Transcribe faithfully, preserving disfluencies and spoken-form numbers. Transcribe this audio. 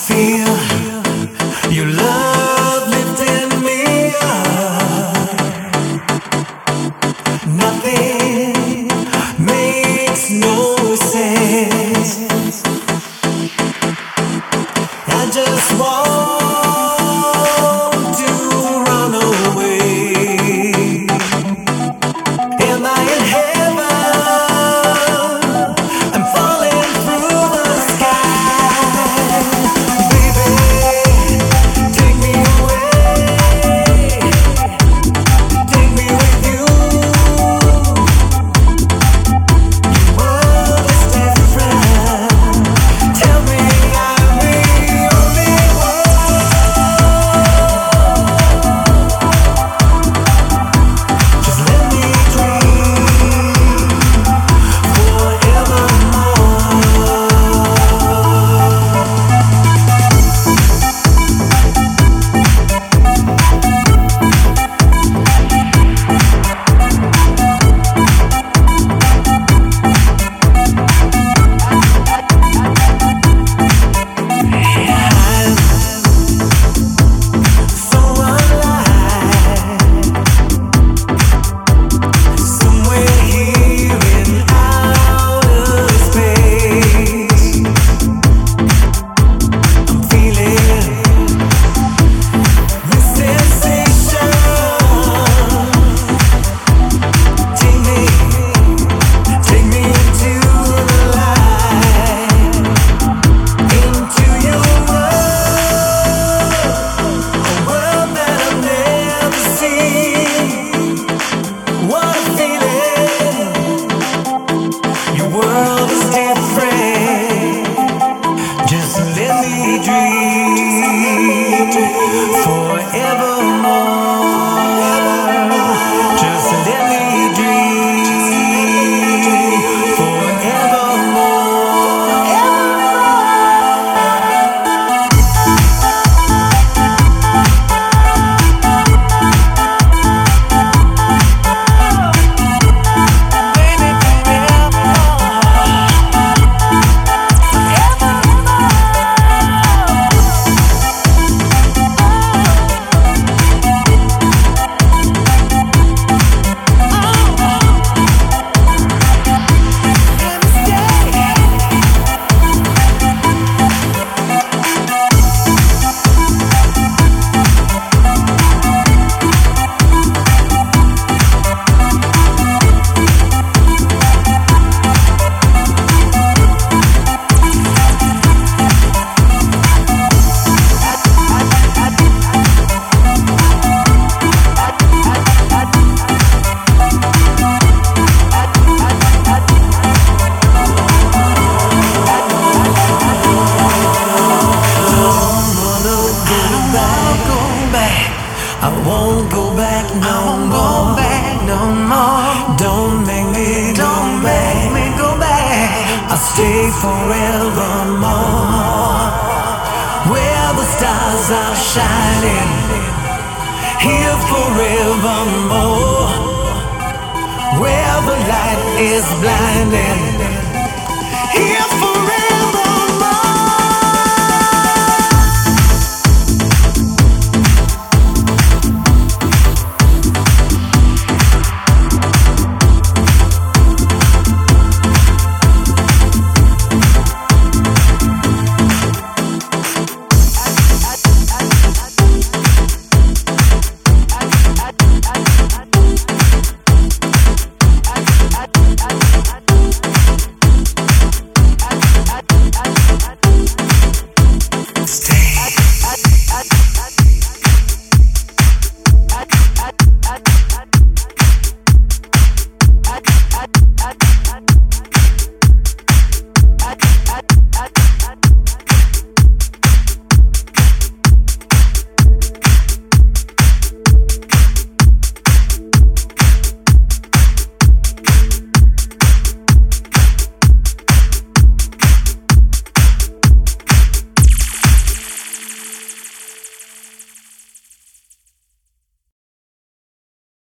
feel your love lifting me up. Nothing makes no sense. I just want to run away. Am I in heaven? I'm falling through the sky. Baby, take me away. Take me with you. Your world is different. Tell me I'm the only one. Just let me dream forevermore. So alive, somewhere here in outer space. I'm feeling this sensation. Take me, take me into the light, into your world, a world that I've never seen. What a feeling! Your world is different. Just let me dream forevermore. Just let me dream forevermore. I won't go back no more. No more. Don't make me go back. Make me go back. I'll stay forevermore. Where the stars are shining, here forevermore. Where the light is blinding,